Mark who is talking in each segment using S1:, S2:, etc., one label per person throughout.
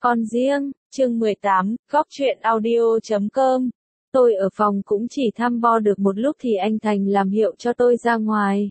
S1: Con riêng, chương 18, góc truyện audio.com. Tôi ở phòng cũng chỉ thăm bo được một lúc thì anh Thành làm hiệu cho tôi ra ngoài.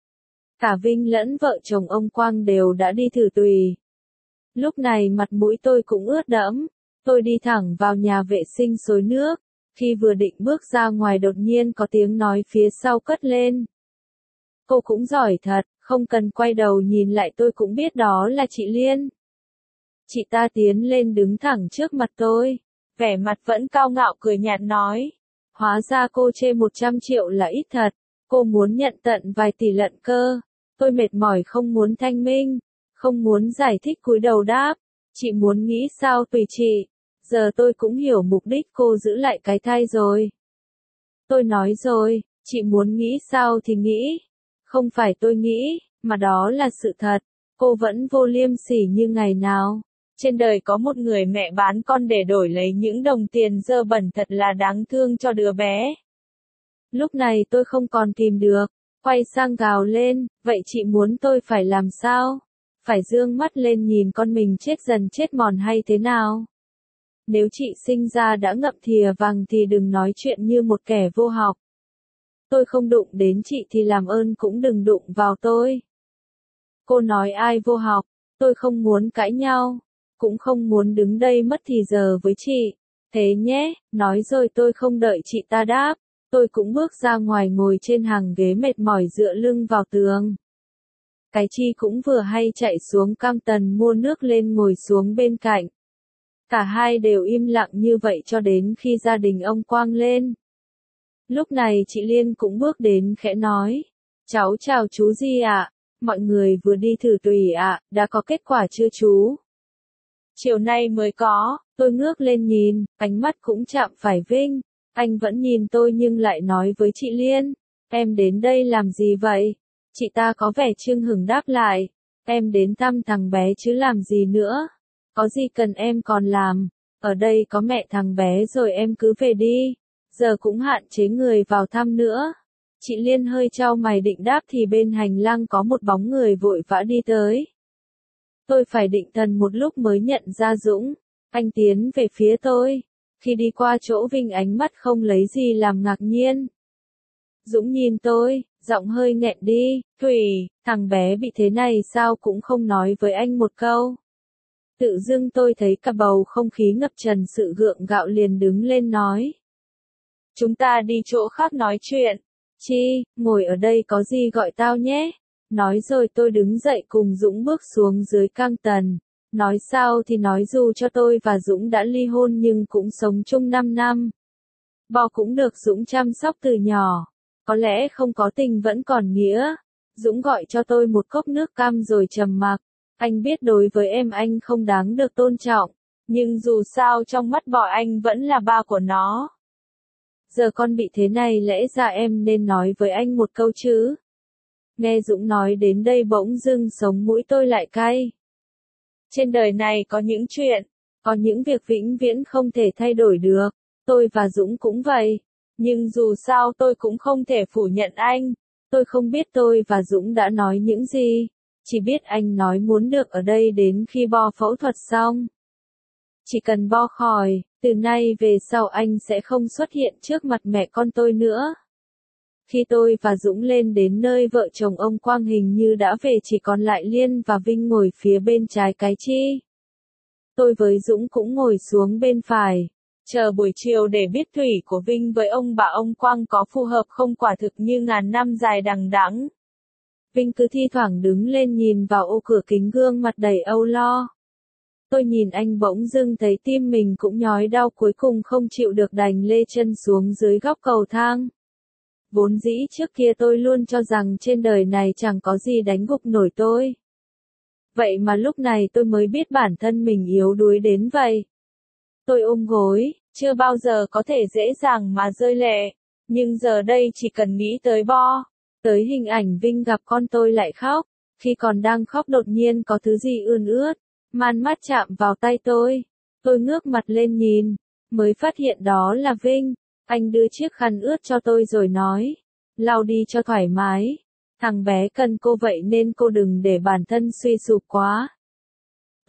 S1: Cả Vinh lẫn vợ chồng ông Quang đều đã đi thử tùy. Lúc này mặt mũi tôi cũng ướt đẫm. Tôi đi thẳng vào nhà vệ sinh xối nước. Khi vừa định bước ra ngoài đột nhiên có tiếng nói phía sau cất lên. Cô cũng giỏi thật, không cần quay đầu nhìn lại tôi cũng biết đó là chị Liên. Chị ta tiến lên đứng thẳng trước mặt tôi, vẻ mặt vẫn cao ngạo cười nhạt nói. Hóa ra cô chê 100 triệu là ít thật, cô muốn nhận tận vài tỷ lận cơ. Tôi mệt mỏi không muốn thanh minh, không muốn giải thích cúi đầu đáp. Chị muốn nghĩ sao tùy chị, giờ tôi cũng hiểu mục đích cô giữ lại cái thai rồi. Tôi nói rồi, chị muốn nghĩ sao thì nghĩ. Không phải tôi nghĩ, mà đó là sự thật. Cô vẫn vô liêm sỉ như ngày nào. Trên đời có một người mẹ bán con để đổi lấy những đồng tiền dơ bẩn thật là đáng thương cho đứa bé. Lúc này tôi không còn kìm được, quay sang gào lên, vậy chị muốn tôi phải làm sao? Phải dương mắt lên nhìn con mình chết dần chết mòn hay thế nào? Nếu chị sinh ra đã ngậm thìa vàng thì đừng nói chuyện như một kẻ vô học. Tôi không đụng đến chị thì làm ơn cũng đừng đụng vào tôi. Cô nói ai vô học, tôi không muốn cãi nhau. Cũng không muốn đứng đây mất thì giờ với chị. Thế nhé, nói rồi tôi không đợi chị ta đáp. Tôi cũng bước ra ngoài ngồi trên hàng ghế mệt mỏi dựa lưng vào tường. Cái Chi cũng vừa hay chạy xuống Cam Tần mua nước lên ngồi xuống bên cạnh. Cả hai đều im lặng như vậy cho đến khi gia đình ông Quang lên. Lúc này chị Liên cũng bước đến khẽ nói. Cháu chào chú Di ạ, mọi người vừa đi thử tùy ạ, đã có kết quả chưa chú? Chiều nay mới có, tôi ngước lên nhìn, ánh mắt cũng chạm phải Vinh. Anh vẫn nhìn tôi nhưng lại nói với chị Liên. Em đến đây làm gì vậy? Chị ta có vẻ chưng hửng đáp lại. Em đến thăm thằng bé chứ làm gì nữa. Có gì cần em còn làm. Ở đây có mẹ thằng bé rồi em cứ về đi. Giờ cũng hạn chế người vào thăm nữa. Chị Liên hơi chau mày định đáp thì bên hành lang có một bóng người vội vã đi tới. Tôi phải định thần một lúc mới nhận ra Dũng. Anh tiến về phía tôi. Khi đi qua chỗ Vinh ánh mắt không lấy gì làm ngạc nhiên. Dũng nhìn tôi, giọng hơi nghẹn đi. Thủy, thằng bé bị thế này sao cũng không nói với anh một câu. Tự dưng tôi thấy cả bầu không khí ngập tràn sự gượng gạo liền đứng lên nói. Chúng ta đi chỗ khác nói chuyện. Chi, ngồi ở đây có gì gọi tao nhé. Nói rồi tôi đứng dậy cùng Dũng bước xuống dưới Cam Tần. Nói sao thì nói dù cho tôi và Dũng đã ly hôn nhưng cũng sống chung 5 năm. Bo cũng được Dũng chăm sóc từ nhỏ. Có lẽ không có tình vẫn còn nghĩa. Dũng gọi cho tôi một cốc nước cam rồi trầm mặc. Anh biết đối với em anh không đáng được tôn trọng. Nhưng dù sao trong mắt bọn anh vẫn là ba của nó. Giờ con bị thế này lẽ ra em nên nói với anh một câu chứ. Nghe Dũng nói đến đây bỗng dưng sống mũi tôi lại cay. Trên đời này có những chuyện, có những việc vĩnh viễn không thể thay đổi được. Tôi và Dũng cũng vậy. Nhưng dù sao tôi cũng không thể phủ nhận anh. Tôi không biết tôi và Dũng đã nói những gì. Chỉ biết anh nói muốn được ở đây đến khi Bo phẫu thuật xong. Chỉ cần Bo khỏi, từ nay về sau anh sẽ không xuất hiện trước mặt mẹ con tôi nữa. Khi tôi và Dũng lên đến nơi vợ chồng ông Quang hình như đã về chỉ còn lại Liên và Vinh ngồi phía bên trái cái Chi. Tôi với Dũng cũng ngồi xuống bên phải. Chờ buổi chiều để biết thủy của Vinh với ông bà ông Quang có phù hợp không quả thực như ngàn năm dài đằng đẵng. Vinh cứ thi thoảng đứng lên nhìn vào ô cửa kính gương mặt đầy âu lo. Tôi nhìn anh bỗng dưng thấy tim mình cũng nhói đau cuối cùng không chịu được đành lê chân xuống dưới góc cầu thang. Vốn dĩ trước kia tôi luôn cho rằng trên đời này chẳng có gì đánh gục nổi tôi. Vậy mà lúc này tôi mới biết bản thân mình yếu đuối đến vậy. Tôi ôm gối, chưa bao giờ có thể dễ dàng mà rơi lệ. Nhưng giờ đây chỉ cần nghĩ tới Bo, tới hình ảnh Vinh gặp con tôi lại khóc. Khi còn đang khóc đột nhiên có thứ gì ươn ướt, man mắt chạm vào tay tôi. Tôi ngước mặt lên nhìn, mới phát hiện đó là Vinh. Anh đưa chiếc khăn ướt cho tôi rồi nói, lau đi cho thoải mái. Thằng bé cần cô vậy nên cô đừng để bản thân suy sụp quá.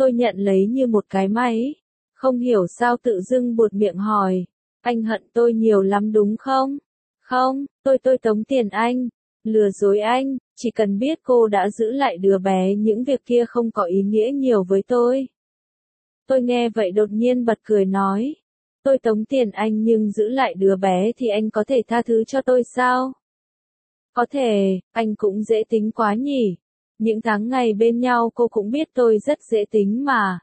S1: Tôi nhận lấy như một cái máy. Không hiểu sao tự dưng buột miệng hỏi. Anh hận tôi nhiều lắm đúng không? Không, tôi tống tiền anh. Lừa dối anh, chỉ cần biết cô đã giữ lại đứa bé những việc kia không có ý nghĩa nhiều với tôi. Tôi nghe vậy đột nhiên bật cười nói. Tôi tống tiền anh nhưng giữ lại đứa bé thì anh có thể tha thứ cho tôi sao? Có thể, anh cũng dễ tính quá nhỉ. Những tháng ngày bên nhau cô cũng biết tôi rất dễ tính mà.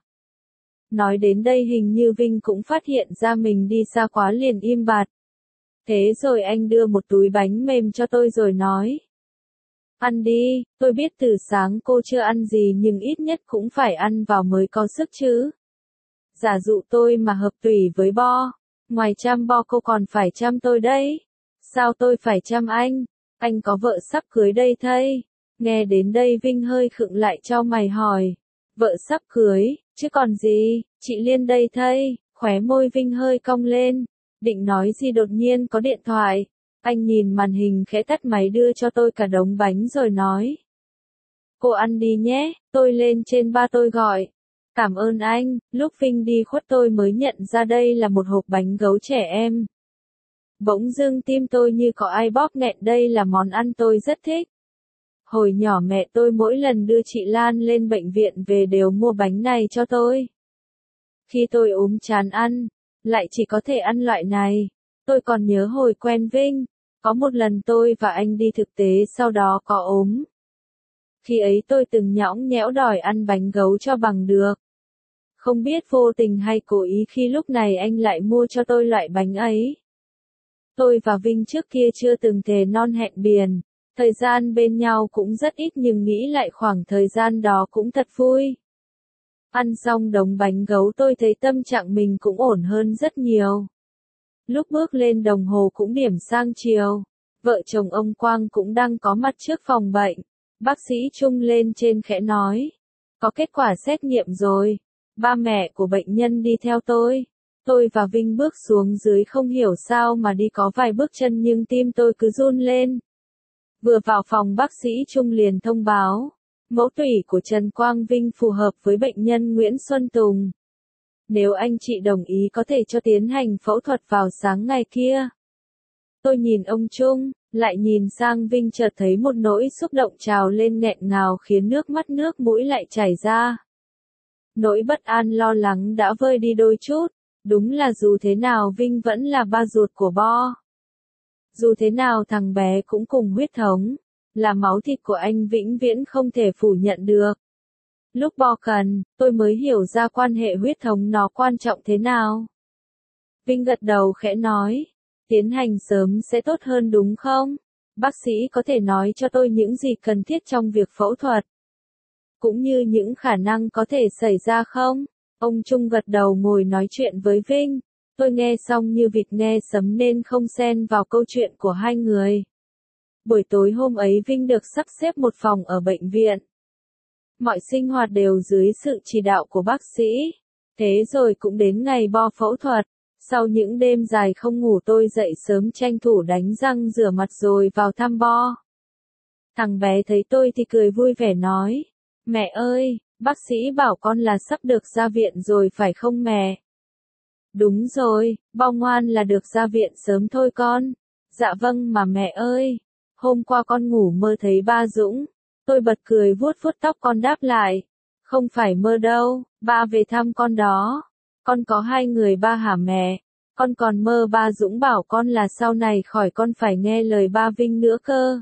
S1: Nói đến đây hình như Vinh cũng phát hiện ra mình đi xa quá liền im bặt. Thế rồi anh đưa một túi bánh mềm cho tôi rồi nói. Ăn đi, tôi biết từ sáng cô chưa ăn gì nhưng ít nhất cũng phải ăn vào mới có sức chứ. Giả dụ tôi mà hợp tùy với Bo, ngoài chăm Bo cô còn phải chăm tôi đấy. Sao tôi phải chăm anh? Anh có vợ sắp cưới đây thây. Nghe đến đây Vinh hơi khựng lại chau mày hỏi. Vợ sắp cưới, chứ còn gì, chị Liên đây thây. Khóe môi Vinh hơi cong lên. Định nói gì đột nhiên có điện thoại. Anh nhìn màn hình khẽ tắt máy đưa cho tôi cả đống bánh rồi nói. Cô ăn đi nhé, tôi lên trên ba tôi gọi. Cảm ơn anh, lúc Vinh đi khuất tôi mới nhận ra đây là một hộp bánh gấu trẻ em. Bỗng dưng tim tôi như có ai bóp nghẹn, đây là món ăn tôi rất thích. Hồi nhỏ mẹ tôi mỗi lần đưa chị Lan lên bệnh viện về đều mua bánh này cho tôi. Khi tôi ốm chán ăn, lại chỉ có thể ăn loại này. Tôi còn nhớ hồi quen Vinh, có một lần tôi và anh đi thực tế sau đó có ốm. Khi ấy tôi từng nhõng nhẽo đòi ăn bánh gấu cho bằng được. Không biết vô tình hay cố ý khi lúc này anh lại mua cho tôi loại bánh ấy. Tôi và Vinh trước kia chưa từng thề non hẹn biển, thời gian bên nhau cũng rất ít nhưng nghĩ lại khoảng thời gian đó cũng thật vui. Ăn xong đống bánh gấu tôi thấy tâm trạng mình cũng ổn hơn rất nhiều. Lúc bước lên đồng hồ cũng điểm sang chiều, vợ chồng ông Quang cũng đang có mặt trước phòng bệnh. Bác sĩ Trung lên trên khẽ nói, có kết quả xét nghiệm rồi. Ba mẹ của bệnh nhân đi theo tôi. Tôi và Vinh bước xuống dưới không hiểu sao mà đi có vài bước chân nhưng tim tôi cứ run lên. Vừa vào phòng bác sĩ Trung liền thông báo, mẫu tủy của Trần Quang Vinh phù hợp với bệnh nhân Nguyễn Xuân Tùng. Nếu anh chị đồng ý có thể cho tiến hành phẫu thuật vào sáng ngày kia. Tôi nhìn ông Trung, lại nhìn sang Vinh chợt thấy một nỗi xúc động trào lên nghẹn ngào khiến nước mắt nước mũi lại chảy ra. Nỗi bất an lo lắng đã vơi đi đôi chút, đúng là dù thế nào Vinh vẫn là ba ruột của Bo. Dù thế nào thằng bé cũng cùng huyết thống, là máu thịt của anh vĩnh viễn không thể phủ nhận được. Lúc Bo cần, tôi mới hiểu ra quan hệ huyết thống nó quan trọng thế nào. Vinh gật đầu khẽ nói, tiến hành sớm sẽ tốt hơn đúng không? Bác sĩ có thể nói cho tôi những gì cần thiết trong việc phẫu thuật, cũng như những khả năng có thể xảy ra không? Ông Trung gật đầu ngồi nói chuyện với Vinh. Tôi nghe xong như vịt nghe sấm nên không xen vào câu chuyện của hai người. Buổi tối hôm ấy Vinh được sắp xếp một phòng ở bệnh viện. Mọi sinh hoạt đều dưới sự chỉ đạo của bác sĩ. Thế rồi cũng đến ngày Bo phẫu thuật. Sau những đêm dài không ngủ tôi dậy sớm tranh thủ đánh răng rửa mặt rồi vào thăm Bo. Thằng bé thấy tôi thì cười vui vẻ nói. Mẹ ơi, bác sĩ bảo con là sắp được ra viện rồi phải không mẹ? Đúng rồi, Bo ngoan là được ra viện sớm thôi con. Dạ vâng mà mẹ ơi. Hôm qua con ngủ mơ thấy ba Dũng. Tôi bật cười vuốt vuốt tóc con đáp lại. Không phải mơ đâu, ba về thăm con đó. Con có hai người ba hả mẹ? Con còn mơ ba Dũng bảo con là sau này khỏi con phải nghe lời ba Vinh nữa cơ.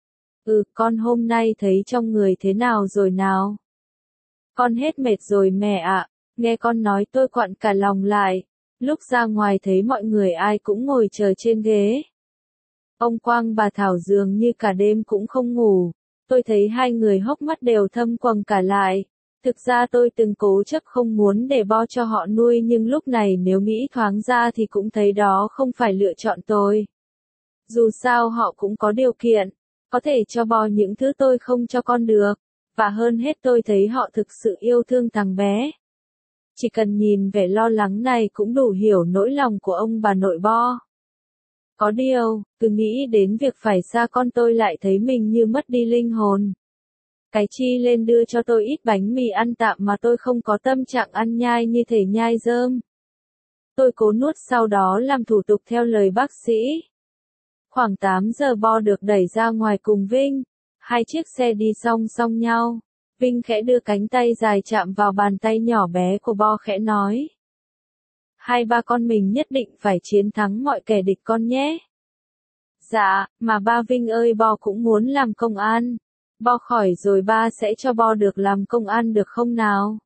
S1: Con hôm nay thấy trong người thế nào rồi nào? Con hết mệt rồi mẹ ạ. Nghe con nói tôi quặn cả lòng lại. Lúc ra ngoài thấy mọi người ai cũng ngồi chờ trên ghế. Ông Quang bà Thảo dường như cả đêm cũng không ngủ. Tôi thấy hai người hốc mắt đều thâm quầng cả lại. Thực ra tôi từng cố chấp không muốn để Bo cho họ nuôi nhưng lúc này nếu nghĩ thoáng ra thì cũng thấy đó không phải lựa chọn tôi. Dù sao họ cũng có điều kiện, có thể cho Bo những thứ tôi không cho con được. Và hơn hết tôi thấy họ thực sự yêu thương thằng bé. Chỉ cần nhìn vẻ lo lắng này cũng đủ hiểu nỗi lòng của ông bà nội Bo. Có điều, cứ nghĩ đến việc phải xa con tôi lại thấy mình như mất đi linh hồn. Cái chi lên đưa cho tôi ít bánh mì ăn tạm mà tôi không có tâm trạng ăn nhai như thể nhai rơm. Tôi cố nuốt sau đó làm thủ tục theo lời bác sĩ. Khoảng 8 giờ Bo được đẩy ra ngoài cùng Vinh. Hai chiếc xe đi song song nhau. Vinh khẽ đưa cánh tay dài chạm vào bàn tay nhỏ bé của Bo khẽ nói. Hai ba con mình nhất định phải chiến thắng mọi kẻ địch con nhé. Dạ, mà ba Vinh ơi Bo cũng muốn làm công an. Bo khỏi rồi ba sẽ cho Bo được làm công an được không nào?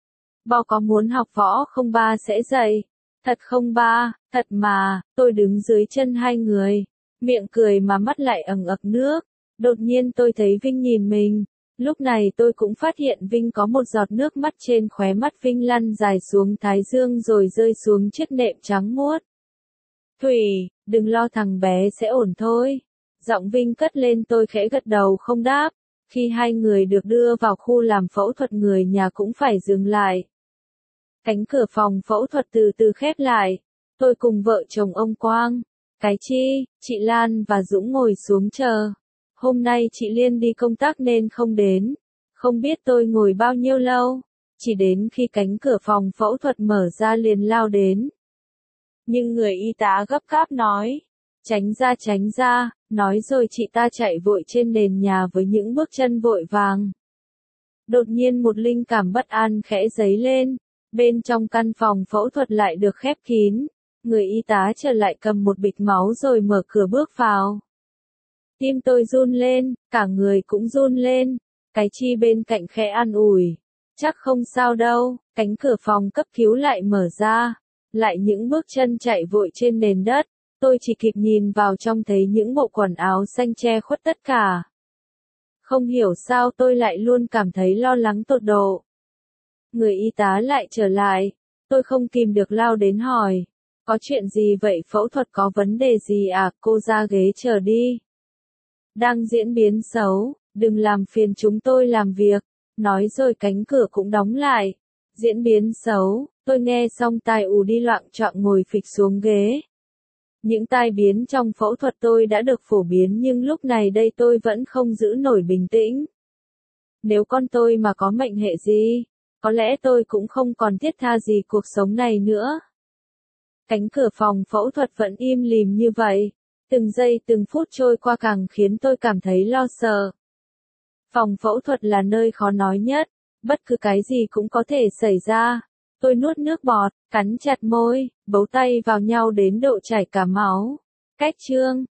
S1: Bo có muốn học võ không ba sẽ dạy. Thật không ba, thật mà, tôi đứng dưới chân hai người. Miệng cười mà mắt lại ẩn ực nước. Đột nhiên tôi thấy Vinh nhìn mình. Lúc này tôi cũng phát hiện Vinh có một giọt nước mắt trên khóe mắt Vinh lăn dài xuống thái dương rồi rơi xuống chiếc nệm trắng muốt. Thủy, đừng lo thằng bé sẽ ổn thôi. Giọng Vinh cất lên tôi khẽ gật đầu không đáp. Khi hai người được đưa vào khu làm phẫu thuật người nhà cũng phải dừng lại. Cánh cửa phòng phẫu thuật từ từ khép lại. Tôi cùng vợ chồng ông Quang, cái Chi, chị Lan và Dũng ngồi xuống chờ. Hôm nay chị Liên đi công tác nên không đến. Không biết tôi ngồi bao nhiêu lâu. Chỉ đến khi cánh cửa phòng phẫu thuật mở ra liền lao đến. Nhưng người y tá gấp gáp nói. Tránh ra, nói rồi chị ta chạy vội trên nền nhà với những bước chân vội vàng. Đột nhiên một linh cảm bất an khẽ dấy lên. Bên trong căn phòng phẫu thuật lại được khép kín. Người y tá trở lại cầm một bịch máu rồi mở cửa bước vào. Tim tôi run lên, cả người cũng run lên. Cái Chi bên cạnh khẽ an ủi. Chắc không sao đâu, cánh cửa phòng cấp cứu lại mở ra. Lại những bước chân chạy vội trên nền đất. Tôi chỉ kịp nhìn vào trong thấy những bộ quần áo xanh che khuất tất cả. Không hiểu sao tôi lại luôn cảm thấy lo lắng tột độ. Người y tá lại trở lại. Tôi không kìm được lao đến hỏi. Có chuyện gì vậy, phẫu thuật có vấn đề gì à? Cô ra ghế chờ đi. Đang diễn biến xấu, đừng làm phiền chúng tôi làm việc. Nói rồi cánh cửa cũng đóng lại. Diễn biến xấu, tôi nghe xong tai ù đi loạng choạng ngồi phịch xuống ghế. Những tai biến trong phẫu thuật tôi đã được phổ biến nhưng lúc này đây tôi vẫn không giữ nổi bình tĩnh. Nếu con tôi mà có mệnh hệ gì, có lẽ tôi cũng không còn thiết tha gì cuộc sống này nữa. Cánh cửa phòng phẫu thuật vẫn im lìm như vậy. Từng giây từng phút trôi qua càng khiến tôi cảm thấy lo sợ. Phòng phẫu thuật là nơi khó nói nhất. Bất cứ cái gì cũng có thể xảy ra. Tôi nuốt nước bọt, cắn chặt môi, bấu tay vào nhau đến độ chảy cả máu. Cách chương